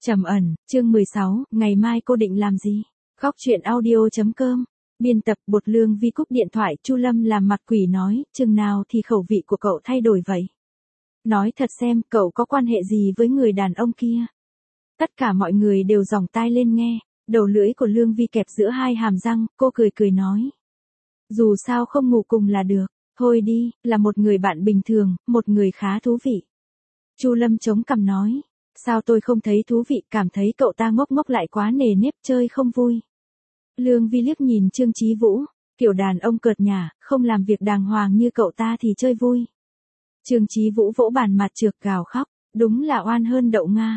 Trầm ẩn, chương 16, ngày mai cô định làm gì? Góc truyện audio.com. Biên tập Bột Lương Vi cúp điện thoại, Chu Lâm làm mặt quỷ nói, chừng nào thì khẩu vị của cậu thay đổi vậy? Nói thật xem, cậu có quan hệ gì với người đàn ông kia? Tất cả mọi người đều dòng tai lên nghe, đầu lưỡi của Lương Vi kẹp giữa hai hàm răng, cô cười cười nói. Dù sao không ngủ cùng là được, thôi đi, là một người bạn bình thường, một người khá thú vị. Chu Lâm chống cằm nói. Sao tôi không thấy thú vị, cảm thấy cậu ta ngốc ngốc lại quá nề nếp, chơi không vui. Lương Vi liếc nhìn Trương Chí Vũ, kiểu đàn ông cợt nhả, không làm việc đàng hoàng như cậu ta thì chơi vui. Trương Chí Vũ vỗ bàn mặt trược gào khóc, đúng là oan hơn đậu Nga.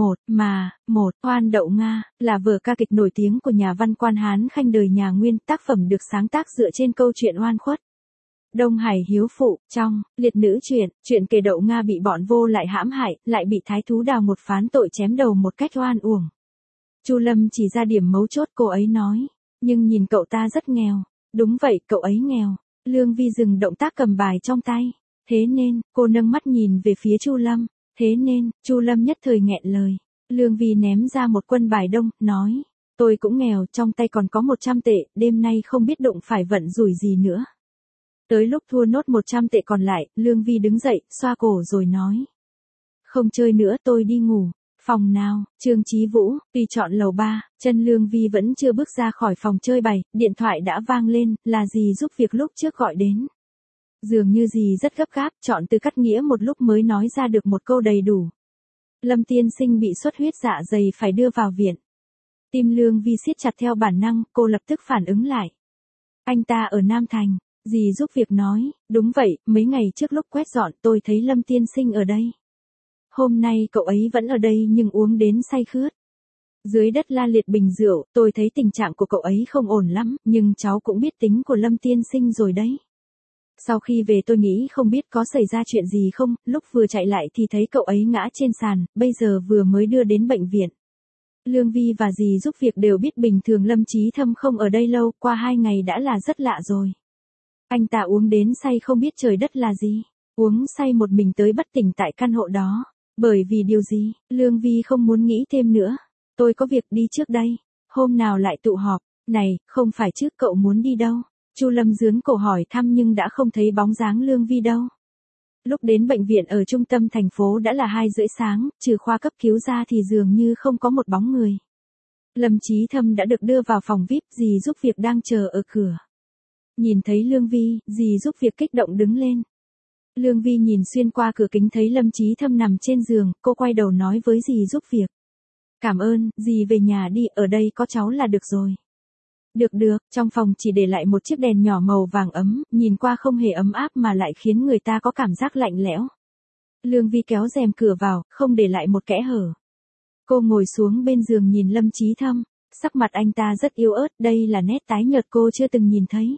Oan đậu Nga, là vở ca kịch nổi tiếng của nhà văn Quan Hán Khanh đời nhà Nguyên, tác phẩm được sáng tác dựa trên câu chuyện oan khuất. Đông Hải hiếu phụ, trong liệt nữ chuyện kể đậu Nga bị bọn vô lại hãm hại, lại bị thái thú Đào một phán tội chém đầu một cách oan uổng. Chu Lâm chỉ ra điểm mấu chốt, cô ấy nói, nhưng nhìn cậu ta rất nghèo. Đúng vậy, cậu ấy nghèo. Lương Vi dừng động tác cầm bài trong tay. Thế nên, cô nâng mắt nhìn về phía Chu Lâm. Thế nên, Chu Lâm nhất thời nghẹn lời. Lương Vi ném ra một quân bài đông, nói, tôi cũng nghèo, trong tay còn có 100 tệ, đêm nay không biết đụng phải vận rủi gì nữa. Tới lúc thua nốt 100 tệ còn lại, Lương Vi đứng dậy, xoa cổ rồi nói. Không chơi nữa, tôi đi ngủ. Phòng nào? Trương Chí Vũ, tuy chọn lầu 3, chân Lương Vi vẫn chưa bước ra khỏi phòng chơi bày, điện thoại đã vang lên, là dì giúp việc lúc trước gọi đến. Dường như dì rất gấp gáp, chọn từ cắt nghĩa một lúc mới nói ra được một câu đầy đủ. Lâm tiên sinh bị xuất huyết dạ dày phải đưa vào viện. Tim Lương Vi siết chặt theo bản năng, cô lập tức phản ứng lại. Anh ta ở Nam Thành. Dì giúp việc nói, đúng vậy, mấy ngày trước lúc quét dọn tôi thấy Lâm tiên sinh ở đây. Hôm nay cậu ấy vẫn ở đây nhưng uống đến say khướt. Dưới đất la liệt bình rượu, tôi thấy tình trạng của cậu ấy không ổn lắm, nhưng cháu cũng biết tính của Lâm tiên sinh rồi đấy. Sau khi về tôi nghĩ không biết có xảy ra chuyện gì không, lúc vừa chạy lại thì thấy cậu ấy ngã trên sàn, bây giờ vừa mới đưa đến bệnh viện. Lương Vi và dì giúp việc đều biết bình thường Lâm Chí Thâm không ở đây lâu, qua 2 ngày đã là rất lạ rồi. Anh ta uống đến say không biết trời đất là gì, uống say một mình tới bất tỉnh tại căn hộ đó. Bởi vì điều gì, Lương Vi không muốn nghĩ thêm nữa. Tôi có việc đi trước đây, hôm nào lại tụ họp, này, không phải chứ cậu muốn đi đâu? Chu Lâm giương cổ hỏi thăm nhưng đã không thấy bóng dáng Lương Vi đâu. Lúc đến bệnh viện ở trung tâm thành phố đã là 2:30 sáng, trừ khoa cấp cứu ra thì dường như không có một bóng người. Lâm Chí Thâm đã được đưa vào phòng VIP, dì giúp việc đang chờ ở cửa. Nhìn thấy Lương Vi, dì giúp việc kích động đứng lên. Lương Vi nhìn xuyên qua cửa kính thấy Lâm Chí Thâm nằm trên giường, cô quay đầu nói với dì giúp việc. Cảm ơn, dì về nhà đi, ở đây có cháu là được rồi. Được, trong phòng chỉ để lại một chiếc đèn nhỏ màu vàng ấm, nhìn qua không hề ấm áp mà lại khiến người ta có cảm giác lạnh lẽo. Lương Vi kéo rèm cửa vào, không để lại một kẽ hở. Cô ngồi xuống bên giường nhìn Lâm Chí Thâm, sắc mặt anh ta rất yếu ớt, đây là nét tái nhợt cô chưa từng nhìn thấy.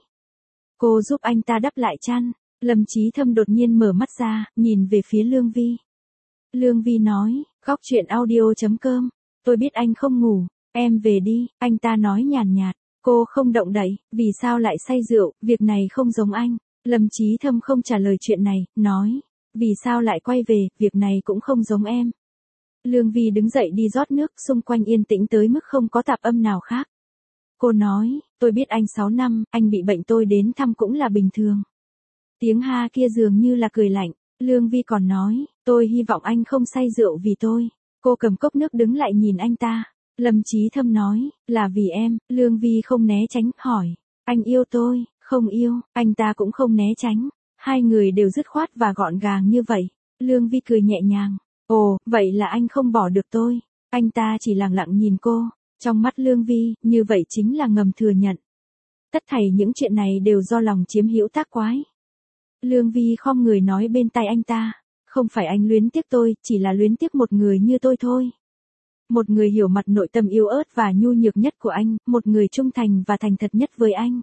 Cô giúp anh ta đắp lại chăn. Lâm Chí Thâm đột nhiên mở mắt ra, nhìn về phía Lương Vi. Lương Vi nói, góc truyện audio.com, tôi biết anh không ngủ, em về đi, anh ta nói nhàn nhạt. Cô không động đậy, vì sao lại say rượu, việc này không giống anh. Lâm Chí Thâm không trả lời chuyện này, nói, vì sao lại quay về, việc này cũng không giống em. Lương Vi đứng dậy đi rót nước, xung quanh yên tĩnh tới mức không có tạp âm nào khác. Cô nói, tôi biết anh 6 năm, anh bị bệnh tôi đến thăm cũng là bình thường. Tiếng ha kia dường như là cười lạnh, Lương Vi còn nói, tôi hy vọng anh không say rượu vì tôi. Cô cầm cốc nước đứng lại nhìn anh ta. Lâm Chí Thâm nói, là vì em. Lương Vi không né tránh, hỏi, anh yêu tôi, không yêu, anh ta cũng không né tránh. Hai người đều dứt khoát và gọn gàng như vậy. Lương Vi cười nhẹ nhàng, ồ, vậy là anh không bỏ được tôi. Anh ta chỉ lặng lặng nhìn cô, trong mắt Lương Vi, như vậy chính là ngầm thừa nhận. Tất thảy những chuyện này đều do lòng chiếm hữu tác quái. Lương Vi khom người nói bên tai anh ta, không phải anh luyến tiếc tôi, chỉ là luyến tiếc một người như tôi thôi. Một người hiểu mặt nội tâm yếu ớt và nhu nhược nhất của anh, một người trung thành và thành thật nhất với anh.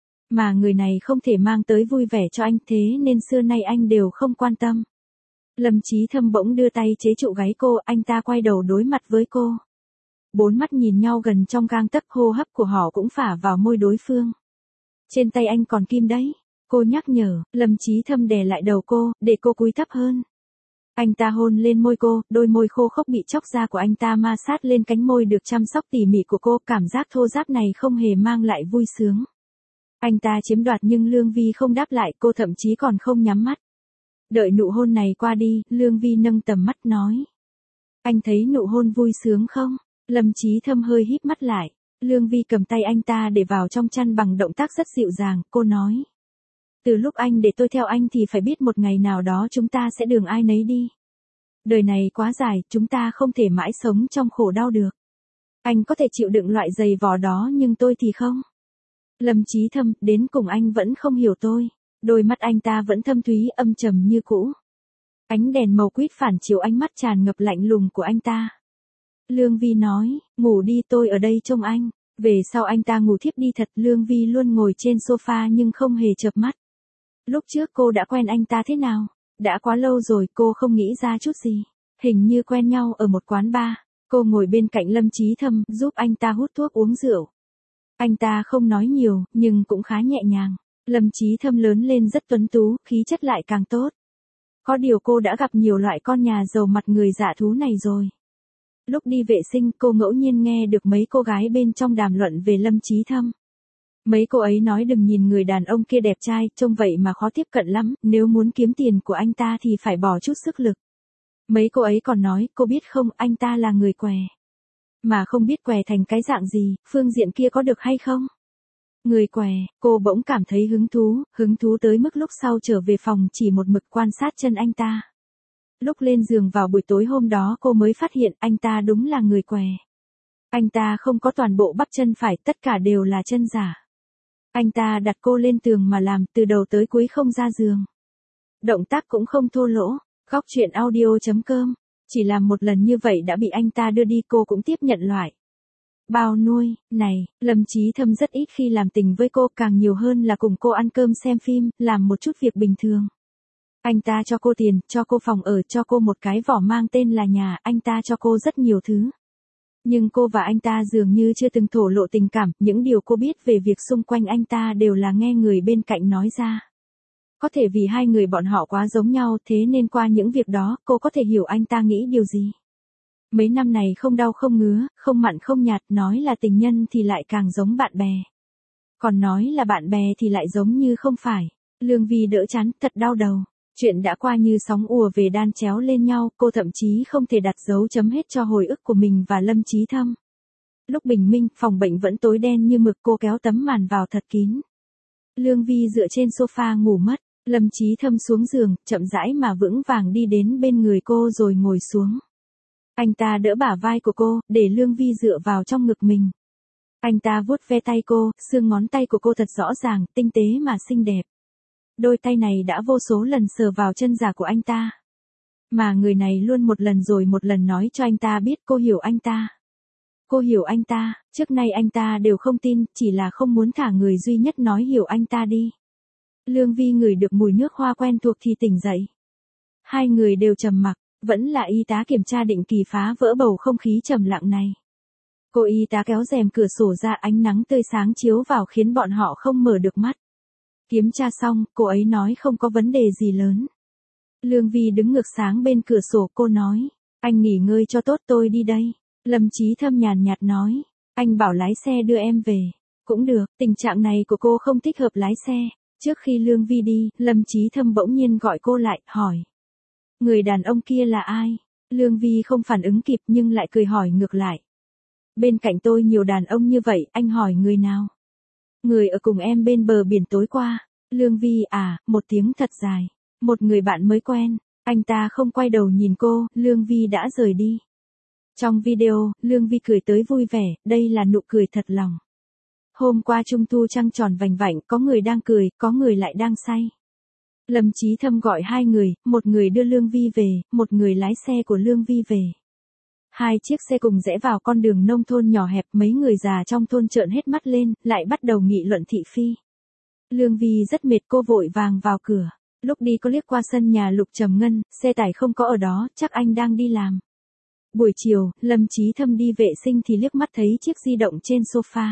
Mà người này không thể mang tới vui vẻ cho anh, thế nên xưa nay anh đều không quan tâm. Lâm Chí Thâm bỗng đưa tay chế trụ gáy cô, anh ta quay đầu đối mặt với cô. 4 mắt nhìn nhau gần trong gang tấc, hô hấp của họ cũng phả vào môi đối phương. Trên tay anh còn kim đấy. Cô nhắc nhở, Lâm Chí Thâm đè lại đầu cô, để cô cúi thấp hơn. Anh ta hôn lên môi cô, đôi môi khô khốc bị chóc ra của anh ta ma sát lên cánh môi được chăm sóc tỉ mỉ của cô, cảm giác thô ráp này không hề mang lại vui sướng. Anh ta chiếm đoạt nhưng Lương Vi không đáp lại, cô thậm chí còn không nhắm mắt. Đợi nụ hôn này qua đi, Lương Vi nâng tầm mắt nói. Anh thấy nụ hôn vui sướng không? Lâm Chí Thâm hơi híp mắt lại. Lương Vi cầm tay anh ta để vào trong chăn bằng động tác rất dịu dàng, cô nói. Từ lúc anh để tôi theo anh thì phải biết một ngày nào đó chúng ta sẽ đường ai nấy đi. Đời này quá dài, chúng ta không thể mãi sống trong khổ đau được. Anh có thể chịu đựng loại giày vò đó nhưng tôi thì không. Lâm Chí Thâm, đến cùng anh vẫn không hiểu tôi. Đôi mắt anh ta vẫn thâm thúy âm trầm như cũ. Ánh đèn màu quýt phản chiếu ánh mắt tràn ngập lạnh lùng của anh ta. Lương Vi nói, ngủ đi tôi ở đây trông anh. Về sau anh ta ngủ thiếp đi thật. Lương Vi luôn ngồi trên sofa nhưng không hề chợp mắt. Lúc trước cô đã quen anh ta thế nào? Đã quá lâu rồi cô không nghĩ ra chút gì. Hình như quen nhau ở một quán bar. Cô ngồi bên cạnh Lâm Chí Thâm giúp anh ta hút thuốc uống rượu. Anh ta không nói nhiều nhưng cũng khá nhẹ nhàng. Lâm Chí Thâm lớn lên rất tuấn tú, khí chất lại càng tốt. Có điều cô đã gặp nhiều loại con nhà giàu mặt người dạ thú này rồi. Lúc đi vệ sinh cô ngẫu nhiên nghe được mấy cô gái bên trong đàm luận về Lâm Chí Thâm. Mấy cô ấy nói đừng nhìn người đàn ông kia đẹp trai, trông vậy mà khó tiếp cận lắm, nếu muốn kiếm tiền của anh ta thì phải bỏ chút sức lực. Mấy cô ấy còn nói, cô biết không, anh ta là người què. Mà không biết què thành cái dạng gì, phương diện kia có được hay không? Người què, cô bỗng cảm thấy hứng thú tới mức lúc sau trở về phòng chỉ một mực quan sát chân anh ta. Lúc lên giường vào buổi tối hôm đó cô mới phát hiện anh ta đúng là người què. Anh ta không có toàn bộ bắp chân phải, tất cả đều là chân giả. Anh ta đặt cô lên tường mà làm từ đầu tới cuối không ra giường. Động tác cũng không thô lỗ. Góc truyện audio.com. Chỉ làm một lần như vậy đã bị anh ta đưa đi, cô cũng tiếp nhận loại. Bao nuôi, này, Lâm Chí Thâm rất ít khi làm tình với cô, càng nhiều hơn là cùng cô ăn cơm xem phim, làm một chút việc bình thường. Anh ta cho cô tiền, cho cô phòng ở, cho cô một cái vỏ mang tên là nhà, anh ta cho cô rất nhiều thứ. Nhưng cô và anh ta dường như chưa từng thổ lộ tình cảm, những điều cô biết về việc xung quanh anh ta đều là nghe người bên cạnh nói ra. Có thể vì hai người bọn họ quá giống nhau thế nên qua những việc đó cô có thể hiểu anh ta nghĩ điều gì. Mấy năm này không đau không ngứa, không mặn không nhạt, nói là tình nhân thì lại càng giống bạn bè. Còn nói là bạn bè thì lại giống như không phải. Lương Vi đỡ chán, thật đau đầu. Chuyện đã qua như sóng ùa về đan chéo lên nhau, cô thậm chí không thể đặt dấu chấm hết cho hồi ức của mình và Lâm Chí Thâm. Lúc bình minh, phòng bệnh vẫn tối đen như mực, cô kéo tấm màn vào thật kín. Lương Vi dựa trên sofa ngủ mất. Lâm Chí Thâm xuống giường, chậm rãi mà vững vàng đi đến bên người cô rồi ngồi xuống. Anh ta đỡ bả vai của cô, để Lương Vi dựa vào trong ngực mình. Anh ta vuốt ve tay cô, xương ngón tay của cô thật rõ ràng, tinh tế mà xinh đẹp. Đôi tay này đã vô số lần sờ vào chân giả của anh ta. Mà người này luôn một lần rồi một lần nói cho anh ta biết cô hiểu anh ta. Cô hiểu anh ta, trước nay anh ta đều không tin, chỉ là không muốn thả người duy nhất nói hiểu anh ta đi. Lương Vi ngửi được mùi nước hoa quen thuộc thì tỉnh dậy. Hai người đều trầm mặc, vẫn là y tá kiểm tra định kỳ phá vỡ bầu không khí trầm lặng này. Cô y tá kéo rèm cửa sổ ra, ánh nắng tươi sáng chiếu vào khiến bọn họ không mở được mắt. Kiểm tra xong, cô ấy nói không có vấn đề gì lớn. Lương Vi đứng ngược sáng bên cửa sổ, cô nói, anh nghỉ ngơi cho tốt, tôi đi đây. Lâm Chí Thâm nhàn nhạt nói, anh bảo lái xe đưa em về. Cũng được, tình trạng này của cô không thích hợp lái xe. Trước khi Lương Vi đi, Lâm Chí Thâm bỗng nhiên gọi cô lại, hỏi. Người đàn ông kia là ai? Lương Vi không phản ứng kịp nhưng lại cười hỏi ngược lại. Bên cạnh tôi nhiều đàn ông như vậy, anh hỏi người nào? Người ở cùng em bên bờ biển tối qua. Lương Vi à, một tiếng thật dài. Một người bạn mới quen. Anh ta không quay đầu nhìn cô, Lương Vi đã rời đi. Trong video, Lương Vi cười tới vui vẻ, đây là nụ cười thật lòng. Hôm qua trung thu trăng tròn vành vạnh, có người đang cười, có người lại đang say. Lâm Chí Thâm gọi hai người, một người đưa Lương Vi về, một người lái xe của Lương Vi về. Hai chiếc xe cùng rẽ vào con đường nông thôn nhỏ hẹp, mấy người già trong thôn trợn hết mắt lên, lại bắt đầu nghị luận thị phi. Lương Vi rất mệt, cô vội vàng vào cửa. Lúc đi có liếc qua sân nhà Lục Trầm Ngân, xe tải không có ở đó, chắc anh đang đi làm. Buổi chiều, Lâm Chí Thâm đi vệ sinh thì liếc mắt thấy chiếc di động trên sofa.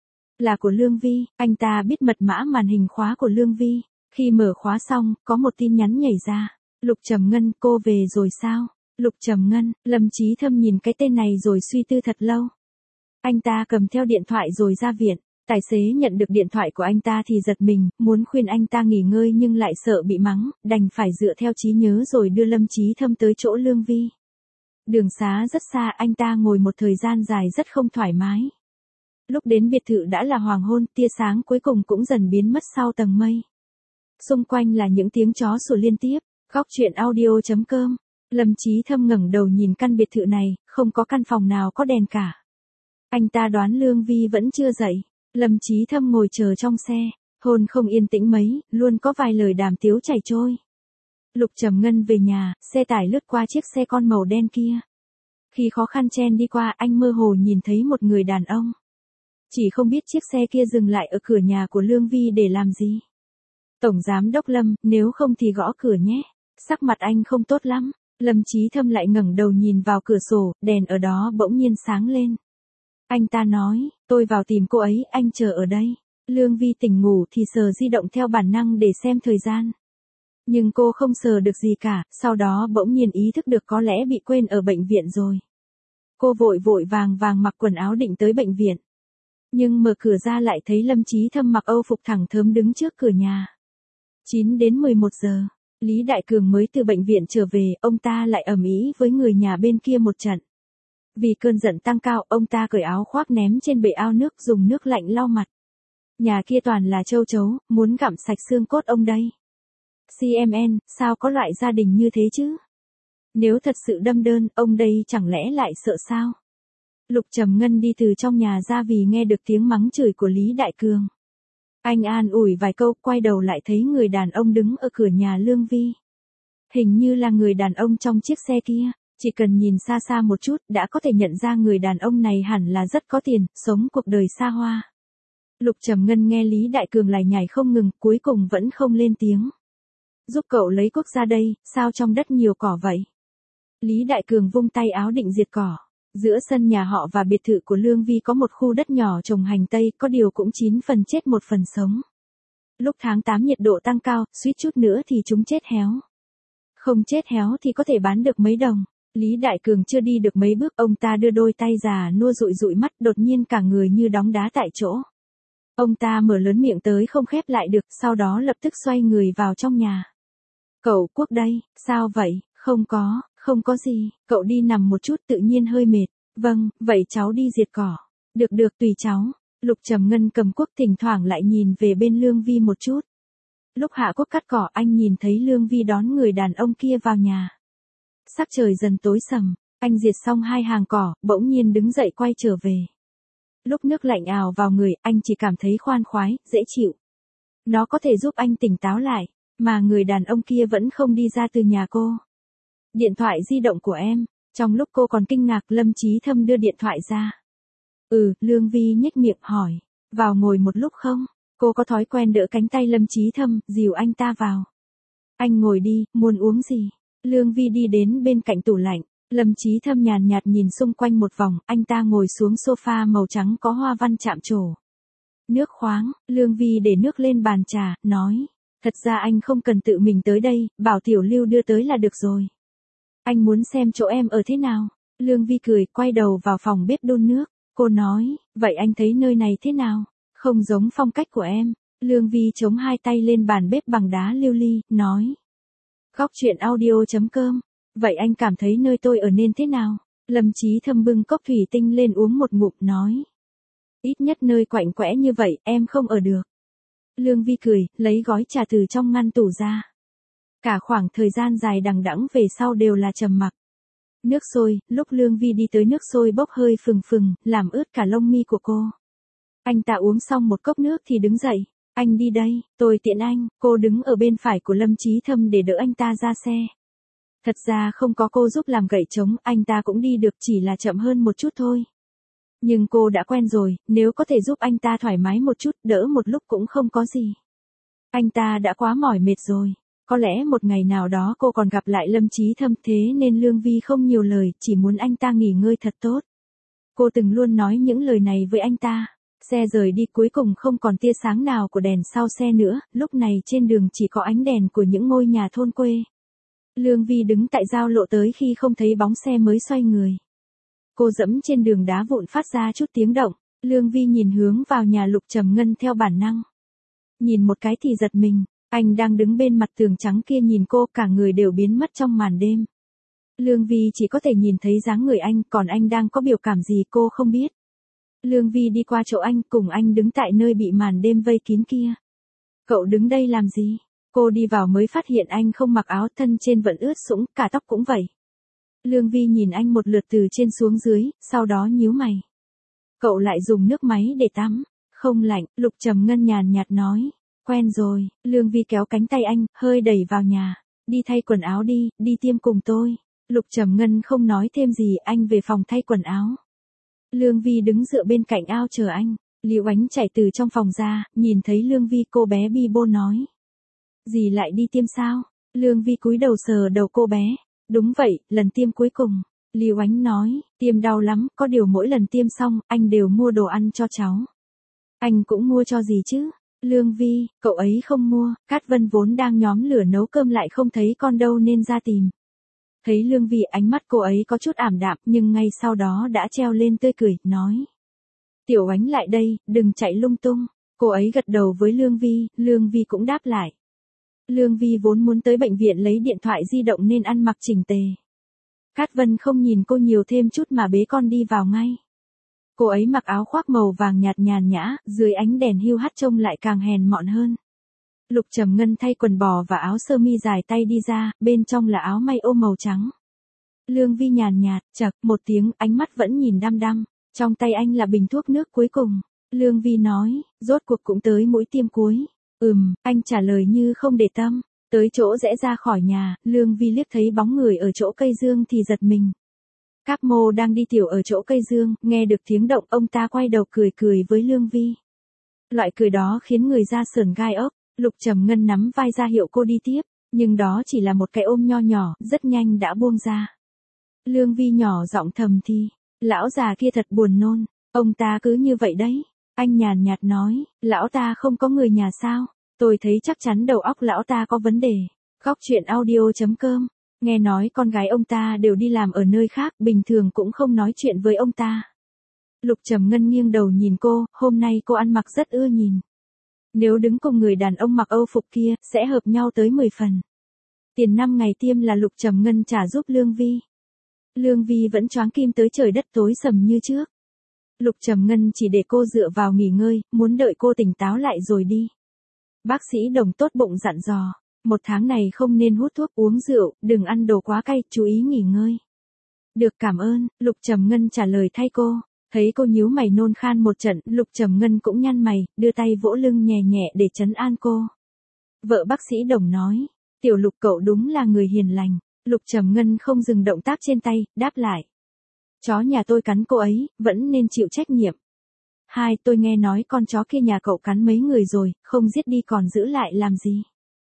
Là của Lương Vi, anh ta biết mật mã màn hình khóa của Lương Vi. Khi mở khóa xong, có một tin nhắn nhảy ra. Lục Trầm Ngân, cô về rồi sao? Lục Trầm Ngân, Lâm Chí Thâm nhìn cái tên này rồi suy tư thật lâu. Anh ta cầm theo điện thoại rồi ra viện. Tài xế nhận được điện thoại của anh ta thì giật mình, muốn khuyên anh ta nghỉ ngơi nhưng lại sợ bị mắng, đành phải dựa theo trí nhớ rồi đưa Lâm Chí Thâm tới chỗ Lương Vi. Đường xá rất xa, anh ta ngồi một thời gian dài rất không thoải mái. Lúc đến biệt thự đã là hoàng hôn, tia sáng cuối cùng cũng dần biến mất sau tầng mây. Xung quanh là những tiếng chó sủa liên tiếp. Góc truyện audio.com. Lâm Chí Thâm ngẩng đầu nhìn căn biệt thự này, không có căn phòng nào có đèn cả. Anh ta đoán Lương Vi vẫn chưa dậy. Lâm Chí Thâm ngồi chờ trong xe, hôn không yên tĩnh mấy, luôn có vài lời đàm tiếu chảy trôi. Lục Trầm Ngân về nhà, xe tải lướt qua chiếc xe con màu đen kia. Khi khó khăn chen đi qua, anh mơ hồ nhìn thấy một người đàn ông. Chỉ không biết chiếc xe kia dừng lại ở cửa nhà của Lương Vi để làm gì. Tổng giám đốc Lâm, nếu không thì gõ cửa nhé. Sắc mặt anh không tốt lắm. Lâm Chí Thâm lại ngẩng đầu nhìn vào cửa sổ, đèn ở đó bỗng nhiên sáng lên. Anh ta nói, tôi vào tìm cô ấy, anh chờ ở đây. Lương Vi tỉnh ngủ thì sờ di động theo bản năng để xem thời gian. Nhưng cô không sờ được gì cả, sau đó bỗng nhiên ý thức được có lẽ bị quên ở bệnh viện rồi. Cô vội vội vàng vàng mặc quần áo định tới bệnh viện. Nhưng mở cửa ra lại thấy Lâm Chí Thâm mặc âu phục thẳng thớm đứng trước cửa nhà. 9 đến 11 giờ, Lý Đại Cường mới từ bệnh viện trở về, ông ta lại ầm ĩ với người nhà bên kia một trận. Vì cơn giận tăng cao, ông ta cởi áo khoác ném trên bể ao nước, dùng nước lạnh lau mặt. Nhà kia toàn là châu chấu, muốn gặm sạch xương cốt ông đây. CMN, sao có loại gia đình như thế chứ? Nếu thật sự đâm đơn, ông đây chẳng lẽ lại sợ sao? Lục Trầm Ngân đi từ trong nhà ra vì nghe được tiếng mắng chửi của Lý Đại Cường. Anh an ủi vài câu, quay đầu lại thấy người đàn ông đứng ở cửa nhà Lương Vi. Hình như là người đàn ông trong chiếc xe kia, chỉ cần nhìn xa xa một chút đã có thể nhận ra người đàn ông này hẳn là rất có tiền, sống cuộc đời xa hoa. Lục Trầm Ngân nghe Lý Đại Cường lải nhải không ngừng, cuối cùng vẫn không lên tiếng. Giúp cậu lấy cuốc ra đây, sao trong đất nhiều cỏ vậy? Lý Đại Cường vung tay áo định diệt cỏ. Giữa sân nhà họ và biệt thự của Lương Vi có một khu đất nhỏ trồng hành tây, có điều cũng 9 phần chết 1 phần sống. Lúc tháng 8 nhiệt độ tăng cao, suýt chút nữa thì chúng chết héo. Không chết héo thì có thể bán được mấy đồng. Lý Đại Cường chưa đi được mấy bước, ông ta đưa đôi tay già nua dụi dụi mắt, đột nhiên cả người như đóng đá tại chỗ. Ông ta mở lớn miệng tới không khép lại được, sau đó lập tức xoay người vào trong nhà. Cậu Quốc đây, sao vậy? Không có gì, cậu đi nằm một chút, tự nhiên hơi mệt. Vâng, vậy cháu đi diệt cỏ. Được, tùy cháu. Lục Trầm Ngân cầm cuốc thỉnh thoảng lại nhìn về bên Lương Vi một chút. Lúc hạ cuốc cắt cỏ, anh nhìn thấy Lương Vi đón người đàn ông kia vào nhà. Sắc trời dần tối sầm, anh diệt xong 2 hàng cỏ, bỗng nhiên đứng dậy quay trở về. Lúc nước lạnh ào vào người, anh chỉ cảm thấy khoan khoái, dễ chịu. Nó có thể giúp anh tỉnh táo lại, mà người đàn ông kia vẫn không đi ra từ nhà cô. Điện thoại di động của em. Trong lúc cô còn kinh ngạc, Lâm Chí Thâm đưa điện thoại ra. Lương Vi nhếch miệng hỏi. Vào ngồi một lúc không? Cô có thói quen đỡ cánh tay Lâm Chí Thâm, dìu anh ta vào. Anh ngồi đi, muốn uống gì? Lương Vi đi đến bên cạnh tủ lạnh. Lâm Chí Thâm nhàn nhạt nhìn xung quanh một vòng, anh ta ngồi xuống sofa màu trắng có hoa văn chạm trổ. Nước khoáng, Lương Vi để nước lên bàn trà, nói. Thật ra anh không cần tự mình tới đây, bảo Tiểu Lưu đưa tới là được rồi. Anh muốn xem chỗ em ở thế nào? Lương Vi cười, quay đầu vào phòng bếp đun nước. Cô nói, vậy anh thấy nơi này thế nào? Không giống phong cách của em. Lương Vi chống 2 tay lên bàn bếp bằng đá lưu ly, nói. Góc truyện audio.com. Vậy anh cảm thấy nơi tôi ở nên thế nào? Lâm Chí Thâm bưng cốc thủy tinh lên uống một ngụm, nói. Ít nhất nơi quạnh quẽ như vậy, em không ở được. Lương Vi cười, lấy gói trà từ trong ngăn tủ ra. Cả khoảng thời gian dài đằng đẵng về sau đều là trầm mặc. Nước sôi, lúc Lương Vi đi tới nước sôi bốc hơi phừng phừng, làm ướt cả lông mi của cô. Anh ta uống xong một cốc nước thì đứng dậy. Anh đi đây, tôi tiện anh. Cô đứng ở bên phải của Lâm Chí Thâm để đỡ anh ta ra xe. Thật ra không có cô giúp làm gậy trống, anh ta cũng đi được, chỉ là chậm hơn một chút thôi. Nhưng cô đã quen rồi, nếu có thể giúp anh ta thoải mái một chút, đỡ một lúc cũng không có gì. Anh ta đã quá mỏi mệt rồi. Có lẽ một ngày nào đó cô còn gặp lại Lâm Chí Thâm, thế nên Lương Vi không nhiều lời, chỉ muốn anh ta nghỉ ngơi thật tốt. Cô từng luôn nói những lời này với anh ta. Xe rời đi, cuối cùng không còn tia sáng nào của đèn sau xe nữa, lúc này trên đường chỉ có ánh đèn của những ngôi nhà thôn quê. Lương Vi đứng tại giao lộ tới khi không thấy bóng xe mới xoay người. Cô dẫm trên đường đá vụn phát ra chút tiếng động, Lương Vi nhìn hướng vào nhà Lục Trầm Ngân theo bản năng. Nhìn một cái thì giật mình, anh đang đứng bên mặt tường trắng kia nhìn cô, cả người đều biến mất trong màn đêm. Lương Vi chỉ có thể nhìn thấy dáng người anh, còn anh đang có biểu cảm gì cô không biết. Lương Vi đi qua chỗ anh, cùng anh đứng tại nơi bị màn đêm vây kín kia. Cậu đứng đây làm gì? Cô đi vào mới phát hiện anh không mặc áo, thân trên vẫn ướt sũng, cả tóc cũng vậy. Lương Vi nhìn anh một lượt từ trên xuống dưới, sau đó nhíu mày. Cậu lại dùng nước máy để tắm. Không lạnh, Lục Trầm Ngân nhàn nhạt nói. Quen rồi. Lương Vi kéo cánh tay anh, hơi đẩy vào nhà. Đi thay quần áo đi, đi tiêm cùng tôi. Lục Trầm Ngân không nói thêm gì, anh về phòng thay quần áo. Lương Vi đứng dựa bên cạnh ao chờ anh. Liễu Ánh chạy từ trong phòng ra, nhìn thấy Lương Vi, cô bé bi bô nói. Dì lại đi tiêm sao? Lương Vi cúi đầu sờ đầu cô bé. Đúng vậy, lần tiêm cuối cùng. Liễu Ánh nói, tiêm đau lắm, có điều mỗi lần tiêm xong, anh đều mua đồ ăn cho cháu. Anh cũng mua cho gì chứ? Lương Vi, cậu ấy không mua. Cát Vân vốn đang nhóm lửa nấu cơm lại không thấy con đâu nên ra tìm. Thấy Lương Vi, ánh mắt cô ấy có chút ảm đạm nhưng ngay sau đó đã treo lên tươi cười, nói. Tiểu Ánh lại đây, đừng chạy lung tung. Cô ấy gật đầu với Lương Vi cũng đáp lại. Lương Vi vốn muốn tới bệnh viện lấy điện thoại di động nên ăn mặc chỉnh tề. Cát Vân không nhìn cô nhiều thêm chút mà bế con đi vào ngay. Cô ấy mặc áo khoác màu vàng nhạt nhàn nhã, dưới ánh đèn hưu hắt trông lại càng hèn mọn hơn. Lục Trầm Ngân thay quần bò và áo sơ mi dài tay đi ra, bên trong là áo may ô màu trắng. Lương Vi nhàn nhạt, chậc một tiếng, ánh mắt vẫn nhìn đăm đăm. Trong tay anh là bình thuốc nước cuối cùng. Lương Vi nói, rốt cuộc cũng tới mũi tiêm cuối. Anh trả lời như không để tâm. Tới chỗ rẽ ra khỏi nhà, Lương Vi liếc thấy bóng người ở chỗ cây dương thì giật mình. Cáp Mô đang đi tiểu ở chỗ cây dương, nghe được tiếng động ông ta quay đầu cười với Lương Vi. Loại cười đó khiến người da sởn gai ốc. Lục Trầm Ngân nắm vai ra hiệu cô đi tiếp, nhưng đó chỉ là một cái ôm nho nhỏ, rất nhanh đã buông ra. Lương Vi nhỏ giọng thầm thì, lão già kia thật buồn nôn, ông ta cứ như vậy đấy. Anh nhàn nhạt nói, lão ta không có người nhà sao? Tôi thấy chắc chắn đầu óc lão ta có vấn đề. Góc truyện audio.com. Nghe nói con gái ông ta đều đi làm ở nơi khác, bình thường cũng không nói chuyện với ông ta. Lục Trầm Ngân nghiêng đầu nhìn cô, hôm nay cô ăn mặc rất ưa nhìn. Nếu đứng cùng người đàn ông mặc Âu phục kia, sẽ hợp nhau tới 10 phần. Tiền 5 ngày tiêm là Lục Trầm Ngân trả giúp Lương Vi. Lương Vi vẫn choáng kim tới trời đất tối sầm như trước. Lục Trầm Ngân chỉ để cô dựa vào nghỉ ngơi, muốn đợi cô tỉnh táo lại rồi đi. Bác sĩ Đồng tốt bụng dặn dò, 1 tháng này không nên hút thuốc uống rượu, đừng ăn đồ quá cay, chú ý nghỉ ngơi. Được cảm ơn, Lục Trầm Ngân trả lời thay cô. Thấy cô nhíu mày nôn khan một trận, Lục Trầm Ngân cũng nhăn mày, đưa tay vỗ lưng nhẹ nhẹ để trấn an cô. Vợ bác sĩ Đồng nói, tiểu Lục cậu đúng là người hiền lành. Lục Trầm Ngân không dừng động tác trên tay, đáp lại. Chó nhà tôi cắn cô ấy, vẫn nên chịu trách nhiệm. Tôi nghe nói con chó kia nhà cậu cắn mấy người rồi, không giết đi còn giữ lại làm gì.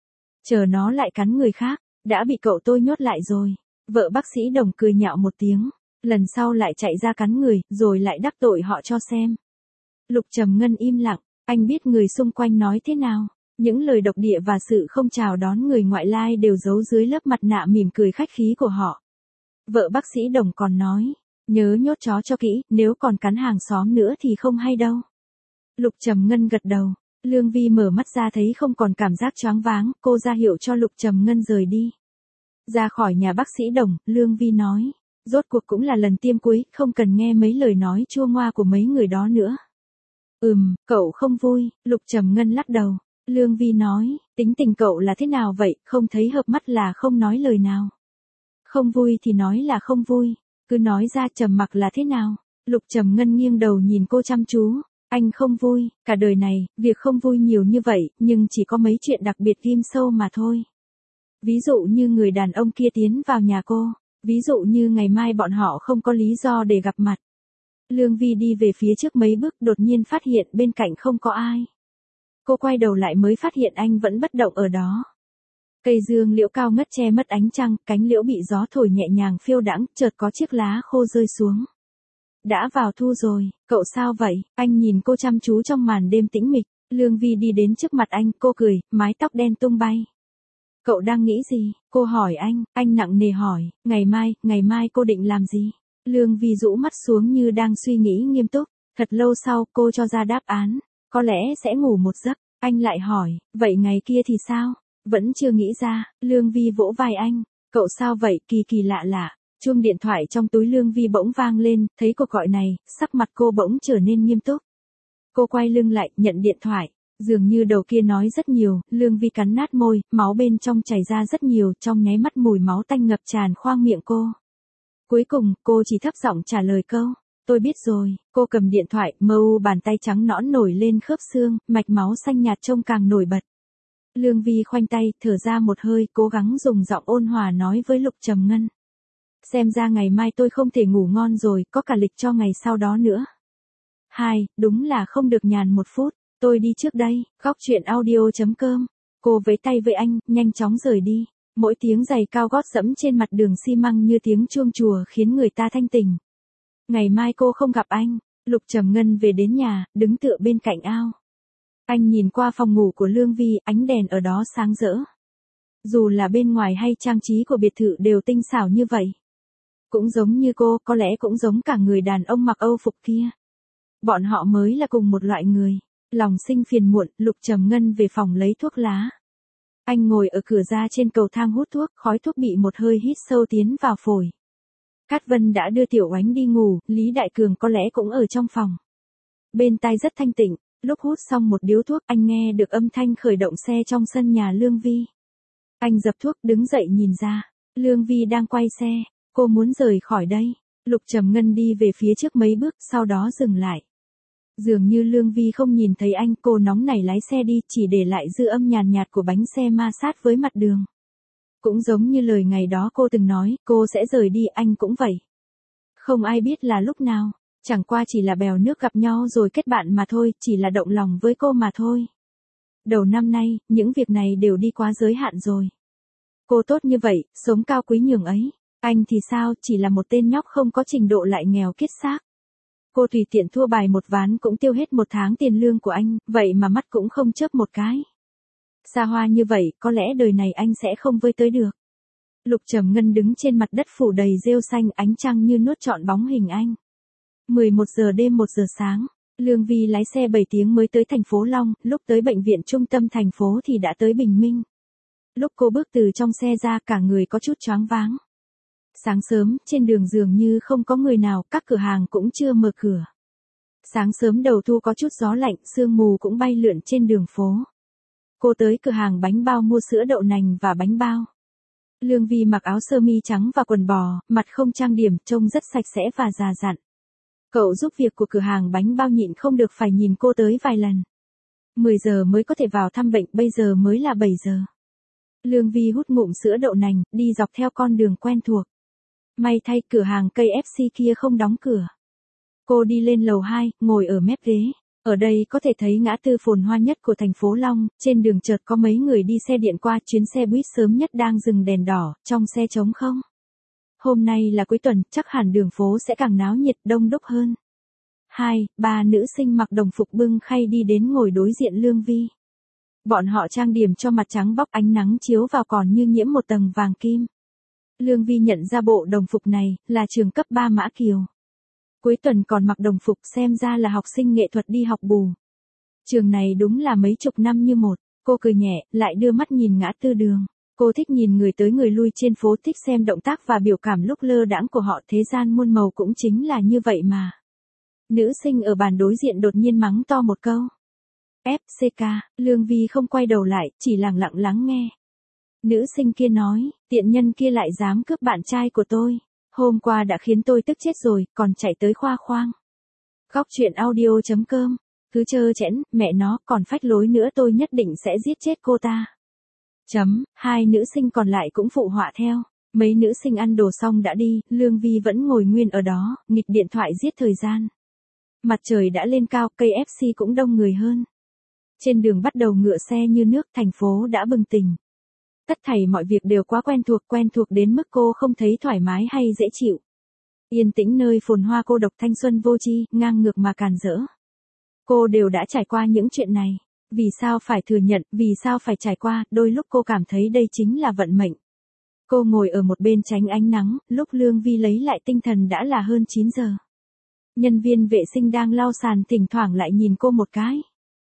Chờ nó lại cắn người khác, đã bị cậu tôi nhốt lại rồi. Vợ bác sĩ Đồng cười nhạo một tiếng. Lần sau lại chạy ra cắn người, rồi lại đắc tội họ cho xem. Lục Trầm Ngân im lặng, anh biết người xung quanh nói thế nào. Những lời độc địa và sự không chào đón người ngoại lai đều giấu dưới lớp mặt nạ mỉm cười khách khí của họ. Vợ bác sĩ Đồng còn nói, nhớ nhốt chó cho kỹ, nếu còn cắn hàng xóm nữa thì không hay đâu. Lục Trầm Ngân gật đầu, Lương Vi mở mắt ra thấy không còn cảm giác choáng váng, cô ra hiệu cho Lục Trầm Ngân rời đi. Ra khỏi nhà bác sĩ Đồng, Lương Vi nói. Rốt cuộc cũng là lần tiêm cuối, không cần nghe mấy lời nói chua ngoa của mấy người đó nữa. Cậu không vui, Lục Trầm Ngân lắc đầu. Lương Vi nói, tính tình cậu là thế nào vậy, không thấy hợp mắt là không nói lời nào. Không vui thì nói là không vui, cứ nói ra trầm mặc là thế nào. Lục Trầm Ngân nghiêng đầu nhìn cô chăm chú. Anh không vui, cả đời này, việc không vui nhiều như vậy, nhưng chỉ có mấy chuyện đặc biệt ghim sâu mà thôi. Ví dụ như người đàn ông kia tiến vào nhà cô. Ví dụ như ngày mai bọn họ không có lý do để gặp mặt. Lương Vi đi về phía trước mấy bước đột nhiên phát hiện bên cạnh không có ai. Cô quay đầu lại mới phát hiện anh vẫn bất động ở đó. Cây dương liễu cao ngất che mất ánh trăng, cánh liễu bị gió thổi nhẹ nhàng phiêu đãng, chợt có chiếc lá khô rơi xuống. Đã vào thu rồi, cậu sao vậy? Anh nhìn cô chăm chú trong màn đêm tĩnh mịch. Lương Vi đi đến trước mặt anh, cô cười, mái tóc đen tung bay. Cậu đang nghĩ gì? Cô hỏi anh nặng nề hỏi, ngày mai cô định làm gì? Lương Vi rũ mắt xuống như đang suy nghĩ nghiêm túc, thật lâu sau cô cho ra đáp án, có lẽ sẽ ngủ một giấc. Anh lại hỏi, vậy ngày kia thì sao? Vẫn chưa nghĩ ra. Lương Vi vỗ vai anh, cậu sao vậy? Kỳ lạ. Chuông điện thoại trong túi Lương Vi bỗng vang lên, thấy cuộc gọi này, sắc mặt cô bỗng trở nên nghiêm túc. Cô quay lưng lại, nhận điện thoại. Dường như đầu kia nói rất nhiều, Lương Vi cắn nát môi, máu bên trong chảy ra rất nhiều, trong nháy mắt mùi máu tanh ngập tràn khoang miệng cô. Cuối cùng, cô chỉ thấp giọng trả lời câu, tôi biết rồi. Cô cầm điện thoại, bàn tay trắng nõn nổi lên khớp xương, mạch máu xanh nhạt trông càng nổi bật. Lương Vi khoanh tay, thở ra một hơi, cố gắng dùng giọng ôn hòa nói với Lục Trầm Ngân. Xem ra ngày mai tôi không thể ngủ ngon rồi, có cả lịch cho ngày sau đó nữa. Đúng là không được nhàn một phút, tôi đi trước đây. Góc truyện audio.com. Cô vẫy tay với anh, nhanh chóng rời đi. Mỗi tiếng giày cao gót dẫm trên mặt đường xi măng như tiếng chuông chùa khiến người ta thanh tỉnh. Ngày mai cô không gặp anh. Lục Trầm Ngân về đến nhà, đứng tựa bên cạnh ao. Anh nhìn qua phòng ngủ của Lương Vi, ánh đèn ở đó sáng rỡ. Dù là bên ngoài hay trang trí của biệt thự đều tinh xảo như vậy. Cũng giống như cô, có lẽ cũng giống cả người đàn ông mặc Âu phục kia. Bọn họ mới là cùng một loại người. Lòng sinh phiền muộn, Lục Trầm Ngân về phòng lấy thuốc lá. Anh ngồi ở cửa ra trên cầu thang hút thuốc, khói thuốc bị một hơi hít sâu tiến vào phổi. Cát Vân đã đưa Tiểu Oánh đi ngủ, Lý Đại Cường có lẽ cũng ở trong phòng. Bên tai rất thanh tịnh, lúc hút xong một điếu thuốc anh nghe được âm thanh khởi động xe trong sân nhà Lương Vi. Anh dập thuốc đứng dậy nhìn ra, Lương Vi đang quay xe, cô muốn rời khỏi đây. Lục Trầm Ngân đi về phía trước mấy bước, sau đó dừng lại. Dường như Lương Vi không nhìn thấy anh, cô nóng nảy lái xe đi, chỉ để lại dư âm nhàn nhạt của bánh xe ma sát với mặt đường. Cũng giống như lời ngày đó cô từng nói, cô sẽ rời đi, anh cũng vậy. Không ai biết là lúc nào, chẳng qua chỉ là bèo nước gặp nhau rồi kết bạn mà thôi, chỉ là động lòng với cô mà thôi. Đầu năm nay, những việc này đều đi quá giới hạn rồi. Cô tốt như vậy, sống cao quý nhường ấy. Anh thì sao, chỉ là một tên nhóc không có trình độ lại nghèo kiết xác. Cô tùy tiện thua bài một ván cũng tiêu hết một tháng tiền lương của anh, vậy mà mắt cũng không chớp một cái. Xa hoa như vậy, có lẽ đời này anh sẽ không với tới được. Lục Trầm Ngân đứng trên mặt đất phủ đầy rêu xanh, ánh trăng như nuốt trọn bóng hình anh. 11 giờ đêm 1 giờ sáng, Lương Vi lái xe 7 tiếng mới tới thành phố Long, lúc tới bệnh viện trung tâm thành phố thì đã tới Bình Minh. Lúc cô bước từ trong xe ra cả người có chút choáng váng. Sáng sớm, trên đường dường như không có người nào, các cửa hàng cũng chưa mở cửa. Sáng sớm đầu thu có chút gió lạnh, sương mù cũng bay lượn trên đường phố. Cô tới cửa hàng bánh bao mua sữa đậu nành và bánh bao. Lương Vi mặc áo sơ mi trắng và quần bò, mặt không trang điểm, trông rất sạch sẽ và già dặn. Cậu giúp việc của cửa hàng bánh bao nhịn không được phải nhìn cô tới vài lần. 10 giờ mới có thể vào thăm bệnh, bây giờ mới là 7 giờ. Lương Vi hút ngụm sữa đậu nành, đi dọc theo con đường quen thuộc. May thay cửa hàng cây FC kia không đóng cửa. Cô đi lên lầu 2, ngồi ở mép ghế. Ở đây có thể thấy ngã tư phồn hoa nhất của thành phố Long, trên đường chợt có mấy người đi xe điện qua, chuyến xe buýt sớm nhất đang dừng đèn đỏ, trong xe trống không. Hôm nay là cuối tuần, chắc hẳn đường phố sẽ càng náo nhiệt, đông đúc hơn. 3 nữ sinh mặc đồng phục bưng khay đi đến ngồi đối diện Lương Vi. Bọn họ trang điểm cho mặt trắng bóc, ánh nắng chiếu vào còn như nhiễm một tầng vàng kim. Lương Vi nhận ra bộ đồng phục này, là trường cấp 3 Mã Kiều. Cuối tuần còn mặc đồng phục, xem ra là học sinh nghệ thuật đi học bù. Trường này đúng là mấy chục năm như một. Cô cười nhẹ, lại đưa mắt nhìn ngã tư đường. Cô thích nhìn người tới người lui trên phố, thích xem động tác và biểu cảm lúc lơ đãng của họ, thế gian muôn màu cũng chính là như vậy mà. Nữ sinh ở bàn đối diện đột nhiên mắng to một câu. FCK, Lương Vi không quay đầu lại, chỉ lặng lặng lắng nghe. Nữ sinh kia nói, tiện nhân kia lại dám cướp bạn trai của tôi. Hôm qua đã khiến tôi tức chết rồi, còn chạy tới khoa khoang. Góc truyện audio.com. Cứ trơ trẽn, mẹ nó, còn phách lối nữa tôi nhất định sẽ giết chết cô ta. Hai nữ sinh còn lại cũng phụ họa theo. Mấy nữ sinh ăn đồ xong đã đi, Lương Vi vẫn ngồi nguyên ở đó, nghịch điện thoại giết thời gian. Mặt trời đã lên cao, cây FC cũng đông người hơn. Trên đường bắt đầu ngựa xe như nước, thành phố đã bừng tỉnh. Tất thảy mọi việc đều quá quen thuộc đến mức cô không thấy thoải mái hay dễ chịu. Yên tĩnh nơi phồn hoa cô độc, thanh xuân vô tri, ngang ngược mà càn rỡ. Cô đều đã trải qua những chuyện này. Vì sao phải thừa nhận, vì sao phải trải qua, đôi lúc cô cảm thấy đây chính là vận mệnh. Cô ngồi ở một bên tránh ánh nắng, lúc Lương Vi lấy lại tinh thần đã là hơn 9 giờ. Nhân viên vệ sinh đang lau sàn thỉnh thoảng lại nhìn cô một cái.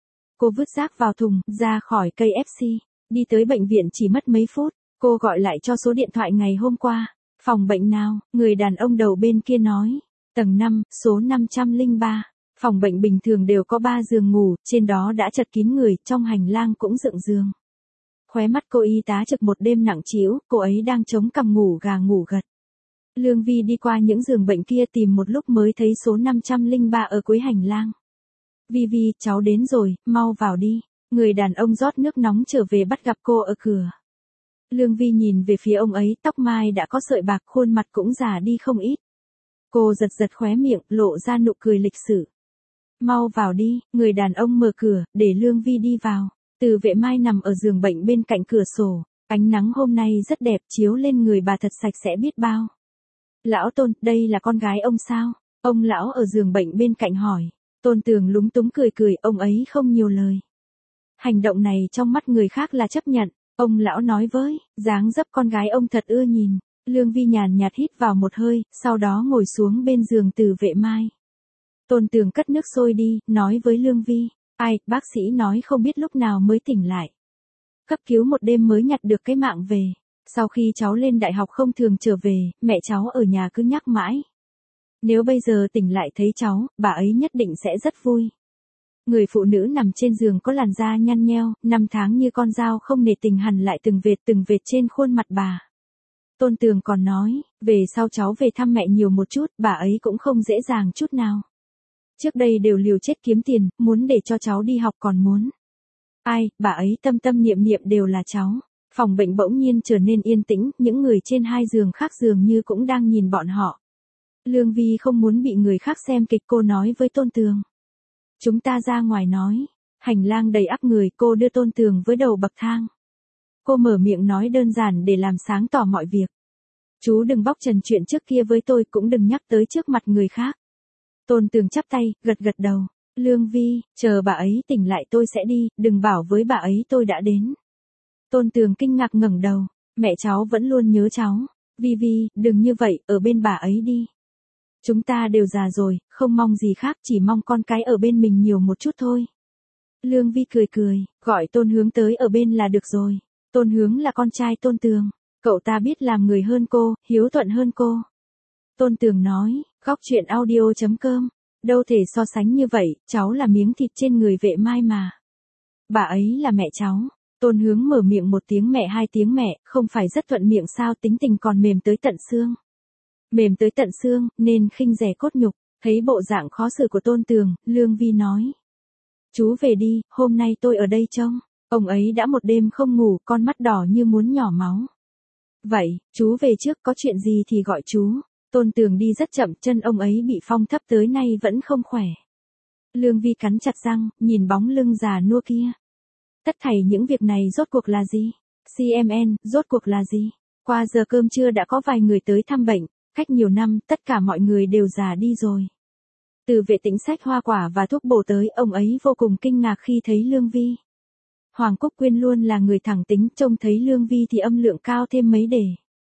Cô vứt rác vào thùng, ra khỏi cây FC, đi tới bệnh viện chỉ mất mấy phút. Cô gọi lại cho số điện thoại ngày hôm qua. Phòng bệnh nào? Người đàn ông đầu bên kia nói. Tầng 5, số 503. Phòng bệnh bình thường đều có 3 giường ngủ, trên đó đã chật kín người, trong hành lang cũng dựng giường. Khóe mắt cô y tá trực một đêm nặng trĩu, cô ấy đang chống cằm ngủ gà ngủ gật. Lương Vi đi qua những giường bệnh kia tìm một lúc mới thấy số 503 ở cuối hành lang. Vi Vi, cháu đến rồi, mau vào đi. Người đàn ông rót nước nóng trở về bắt gặp cô ở cửa. Lương Vi nhìn về phía ông ấy, tóc mai đã có sợi bạc, khuôn mặt cũng già đi không ít. Cô giật giật khóe miệng, lộ ra nụ cười lịch sự. Mau vào đi, người đàn ông mở cửa, để Lương Vi đi vào. Từ Vệ Mai nằm ở giường bệnh bên cạnh cửa sổ, ánh nắng hôm nay rất đẹp chiếu lên người bà thật sạch sẽ biết bao. Lão Tôn, đây là con gái ông sao? Ông lão ở giường bệnh bên cạnh hỏi. Tôn Tường lúng túng cười cười, ông ấy không nhiều lời. Hành động này trong mắt người khác là chấp nhận, ông lão nói với, dáng dấp con gái ông thật ưa nhìn. Lương Vi nhàn nhạt hít vào một hơi, sau đó ngồi xuống bên giường Từ Vệ Mai. Tôn Tường cất nước sôi đi, nói với Lương Vi, ai, bác sĩ nói không biết lúc nào mới tỉnh lại. Cấp cứu một đêm mới nhặt được cái mạng về. Sau khi cháu lên đại học không thường trở về, mẹ cháu ở nhà cứ nhắc mãi. Nếu bây giờ tỉnh lại thấy cháu, bà ấy nhất định sẽ rất vui. Người phụ nữ nằm trên giường có làn da nhăn nheo, 5 tháng như con dao không nề tình hằn lại từng vệt trên khuôn mặt bà. Tôn Tường còn nói, về sau cháu về thăm mẹ nhiều một chút, bà ấy cũng không dễ dàng chút nào. Trước đây đều liều chết kiếm tiền, muốn để cho cháu đi học còn muốn. Ai, bà ấy tâm tâm niệm niệm đều là cháu. Phòng bệnh bỗng nhiên trở nên yên tĩnh, những người trên 2 giường khác dường như cũng đang nhìn bọn họ. Lương Vi không muốn bị người khác xem kịch, cô nói với Tôn Tường. Chúng ta ra ngoài nói. Hành lang đầy ắp người, cô đưa Tôn Tường với đầu bậc thang. Cô mở miệng nói đơn giản để làm sáng tỏ mọi việc. Chú đừng bóc trần chuyện trước kia với tôi, cũng đừng nhắc tới trước mặt người khác. Tôn Tường chắp tay, gật gật đầu. Lương Vi, chờ bà ấy tỉnh lại tôi sẽ đi, đừng bảo với bà ấy tôi đã đến. Tôn Tường kinh ngạc ngẩng đầu, mẹ cháu vẫn luôn nhớ cháu. Vi Vi, đừng như vậy, ở bên bà ấy đi. Chúng ta đều già rồi, không mong gì khác, chỉ mong con cái ở bên mình nhiều một chút thôi. Lương Vi cười cười, gọi Tôn Hướng tới ở bên là được rồi. Tôn Hướng là con trai Tôn Tường, cậu ta biết làm người hơn cô, hiếu thuận hơn cô. Tôn Tường nói, góc chuyện audio.com, đâu thể so sánh như vậy, cháu là miếng thịt trên người Vệ Mai mà. Bà ấy là mẹ cháu. Tôn Hướng mở miệng một tiếng mẹ hai tiếng mẹ, không phải rất thuận miệng sao, tính tình còn mềm tới tận xương. Mềm tới tận xương, nên khinh rẻ cốt nhục. Thấy bộ dạng khó xử của Tôn Tường, Lương Vi nói. Chú về đi, hôm nay tôi ở đây trông. Ông ấy đã một đêm không ngủ, con mắt đỏ như muốn nhỏ máu. Vậy, chú về trước, có chuyện gì thì gọi chú. Tôn Tường đi rất chậm, chân ông ấy bị phong thấp tới nay vẫn không khỏe. Lương Vi cắn chặt răng, nhìn bóng lưng già nua kia. Tất thảy những việc này rốt cuộc là gì? CMN, rốt cuộc là gì? Qua giờ cơm trưa đã có vài người tới thăm bệnh, cách nhiều năm, tất cả mọi người đều già đi rồi. Từ Vệ Tĩnh xách hoa quả và thuốc bổ tới, ông ấy vô cùng kinh ngạc khi thấy Lương Vi. Hoàng Cúc Quyên luôn là người thẳng tính, trông thấy Lương Vi thì âm lượng cao thêm mấy đề.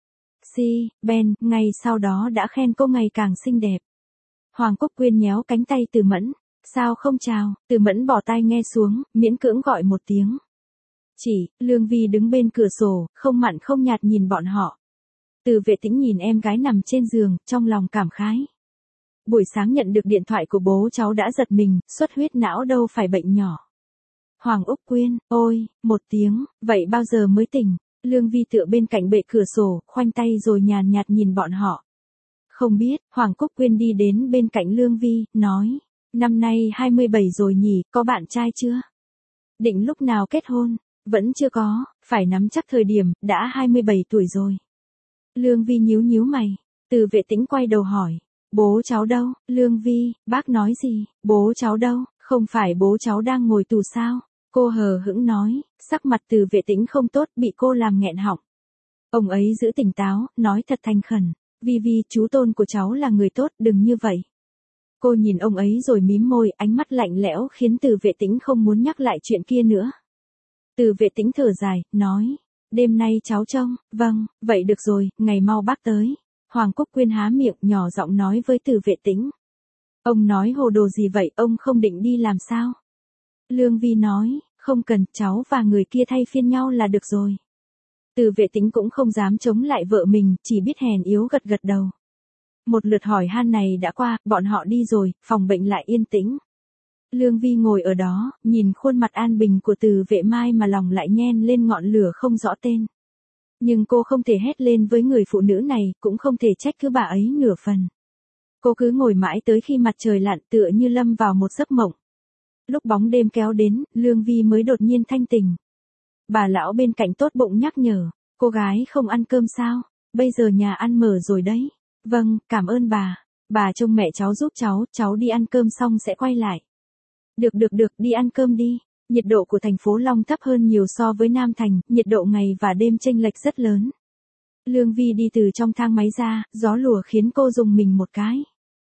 Ben, ngay sau đó đã khen cô ngày càng xinh đẹp. Hoàng Cúc Quyên nhéo cánh tay Từ Mẫn. Sao không chào? Từ Mẫn bỏ tai nghe xuống, miễn cưỡng gọi một tiếng. Lương Vi đứng bên cửa sổ, không mặn không nhạt nhìn bọn họ. Từ Vệ Tĩnh nhìn em gái nằm trên giường, trong lòng cảm khái. Buổi sáng nhận được điện thoại của bố cháu đã giật mình, xuất huyết não đâu phải bệnh nhỏ. Hoàng Úc Quyên, ôi, một tiếng, vậy bao giờ mới tỉnh? Lương Vi tựa bên cạnh bệ cửa sổ, khoanh tay rồi nhàn nhạt nhìn bọn họ. Không biết, Hoàng Cúc Quyên đi đến bên cạnh Lương Vi, nói. Năm nay 27 rồi nhỉ, có bạn trai chưa? Định lúc nào kết hôn? Vẫn chưa có, phải nắm chắc thời điểm, đã 27 tuổi rồi. Lương Vi nhíu mày. Từ Vệ Tĩnh quay đầu hỏi. Bố cháu đâu? Lương Vi, bác nói gì? Bố cháu đâu? Không phải bố cháu đang ngồi tù sao? Cô hờ hững nói, sắc mặt Từ Vệ Tĩnh không tốt, bị cô làm nghẹn họng. Ông ấy giữ tỉnh táo, nói thật thành khẩn. Vi, chú Tôn của cháu là người tốt, đừng như vậy. Cô nhìn ông ấy rồi mím môi, ánh mắt lạnh lẽo khiến Từ Vệ Tĩnh không muốn nhắc lại chuyện kia nữa. Từ Vệ Tĩnh thở dài, nói, đêm nay cháu trông, vâng, vậy được rồi, ngày mau bác tới. Hoàng Cúc Quyên há miệng nhỏ giọng nói với Từ Vệ Tĩnh. Ông nói hồ đồ gì vậy, ông không định đi làm sao? Lương Vi nói, không cần, cháu và người kia thay phiên nhau là được rồi. Từ Vệ Tĩnh cũng không dám chống lại vợ mình, chỉ biết hèn yếu gật gật đầu. Một lượt hỏi han này đã qua, bọn họ đi rồi, phòng bệnh lại yên tĩnh. Lương Vi ngồi ở đó, nhìn khuôn mặt an bình của Từ Vệ Mai mà lòng lại nhen lên ngọn lửa không rõ tên. Nhưng cô không thể hét lên với người phụ nữ này, cũng không thể trách cứ bà ấy nửa phần. Cô cứ ngồi mãi tới khi mặt trời lặn, tựa như lâm vào một giấc mộng. Lúc bóng đêm kéo đến, Lương Vi mới đột nhiên thanh tỉnh. Bà lão bên cạnh tốt bụng nhắc nhở, cô gái không ăn cơm sao, bây giờ nhà ăn mở rồi đấy. Vâng, cảm ơn bà trông mẹ cháu giúp cháu đi ăn cơm xong sẽ quay lại. Được, đi ăn cơm đi. Nhiệt độ của thành phố Long thấp hơn nhiều so với Nam Thành, nhiệt độ ngày và đêm chênh lệch rất lớn. Lương Vi đi từ trong thang máy ra, gió lùa khiến cô rùng mình một cái.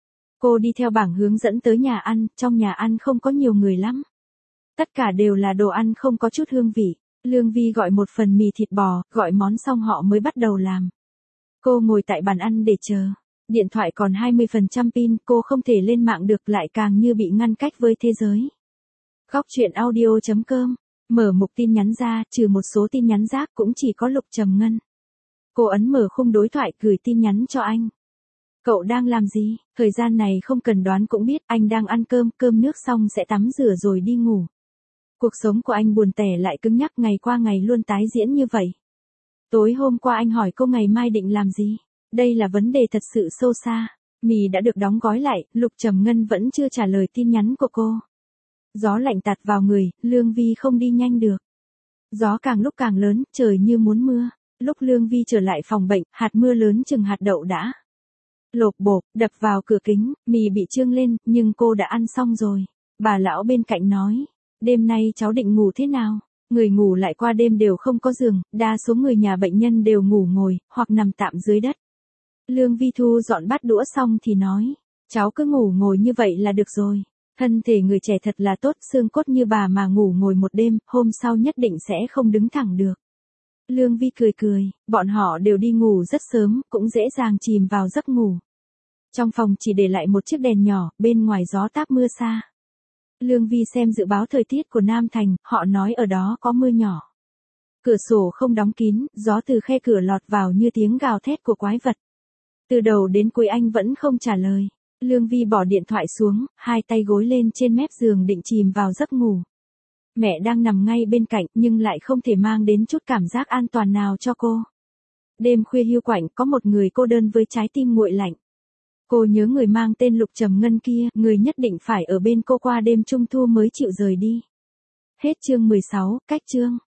Cô đi theo bảng hướng dẫn tới nhà ăn, trong nhà ăn không có nhiều người lắm. Tất cả đều là đồ ăn không có chút hương vị. Lương Vi gọi một phần mì thịt bò, gọi món xong họ mới bắt đầu làm. Cô ngồi tại bàn ăn để chờ. Điện thoại còn 20% pin, cô không thể lên mạng được, lại càng như bị ngăn cách với thế giới. Góc truyện audio.com. Mở mục tin nhắn ra, trừ một số tin nhắn rác cũng chỉ có Lục Trầm Ngân. Cô ấn mở khung đối thoại gửi tin nhắn cho anh. Cậu đang làm gì? Thời gian này không cần đoán cũng biết, anh đang ăn cơm nước xong sẽ tắm rửa rồi đi ngủ. Cuộc sống của anh buồn tẻ lại cứng nhắc, ngày qua ngày luôn tái diễn như vậy. Tối hôm qua anh hỏi cô ngày mai định làm gì? Đây là vấn đề thật sự sâu xa. Mì đã được đóng gói lại, Lục Trầm Ngân vẫn chưa trả lời tin nhắn của cô. Gió lạnh tạt vào người, Lương Vi không đi nhanh được. Gió càng lúc càng lớn, trời như muốn mưa. Lúc Lương Vi trở lại phòng bệnh, hạt mưa lớn chừng hạt đậu đã lộp bộp, đập vào cửa kính, mì bị trương lên, nhưng cô đã ăn xong rồi. Bà lão bên cạnh nói, đêm nay cháu định ngủ thế nào? Người ngủ lại qua đêm đều không có giường, đa số người nhà bệnh nhân đều ngủ ngồi, hoặc nằm tạm dưới đất. Lương Vi thu dọn bát đũa xong thì nói, cháu cứ ngủ ngồi như vậy là được rồi. Thân thể người trẻ thật là tốt, xương cốt như bà mà ngủ ngồi một đêm, hôm sau nhất định sẽ không đứng thẳng được. Lương Vi cười, bọn họ đều đi ngủ rất sớm, cũng dễ dàng chìm vào giấc ngủ. Trong phòng chỉ để lại một chiếc đèn nhỏ, bên ngoài gió táp mưa xa. Lương Vi xem dự báo thời tiết của Nam Thành, họ nói ở đó có mưa nhỏ. Cửa sổ không đóng kín, gió từ khe cửa lọt vào như tiếng gào thét của quái vật. Từ đầu đến cuối anh vẫn không trả lời. Lương Vi bỏ điện thoại xuống, hai tay gối lên trên mép giường định chìm vào giấc ngủ. Mẹ đang nằm ngay bên cạnh nhưng lại không thể mang đến chút cảm giác an toàn nào cho cô. Đêm khuya hiu quạnh có một người cô đơn với trái tim nguội lạnh. Cô nhớ người mang tên Lục Trầm Ngân kia, người nhất định phải ở bên cô qua đêm trung thu mới chịu rời đi. Hết chương 16, cách chương.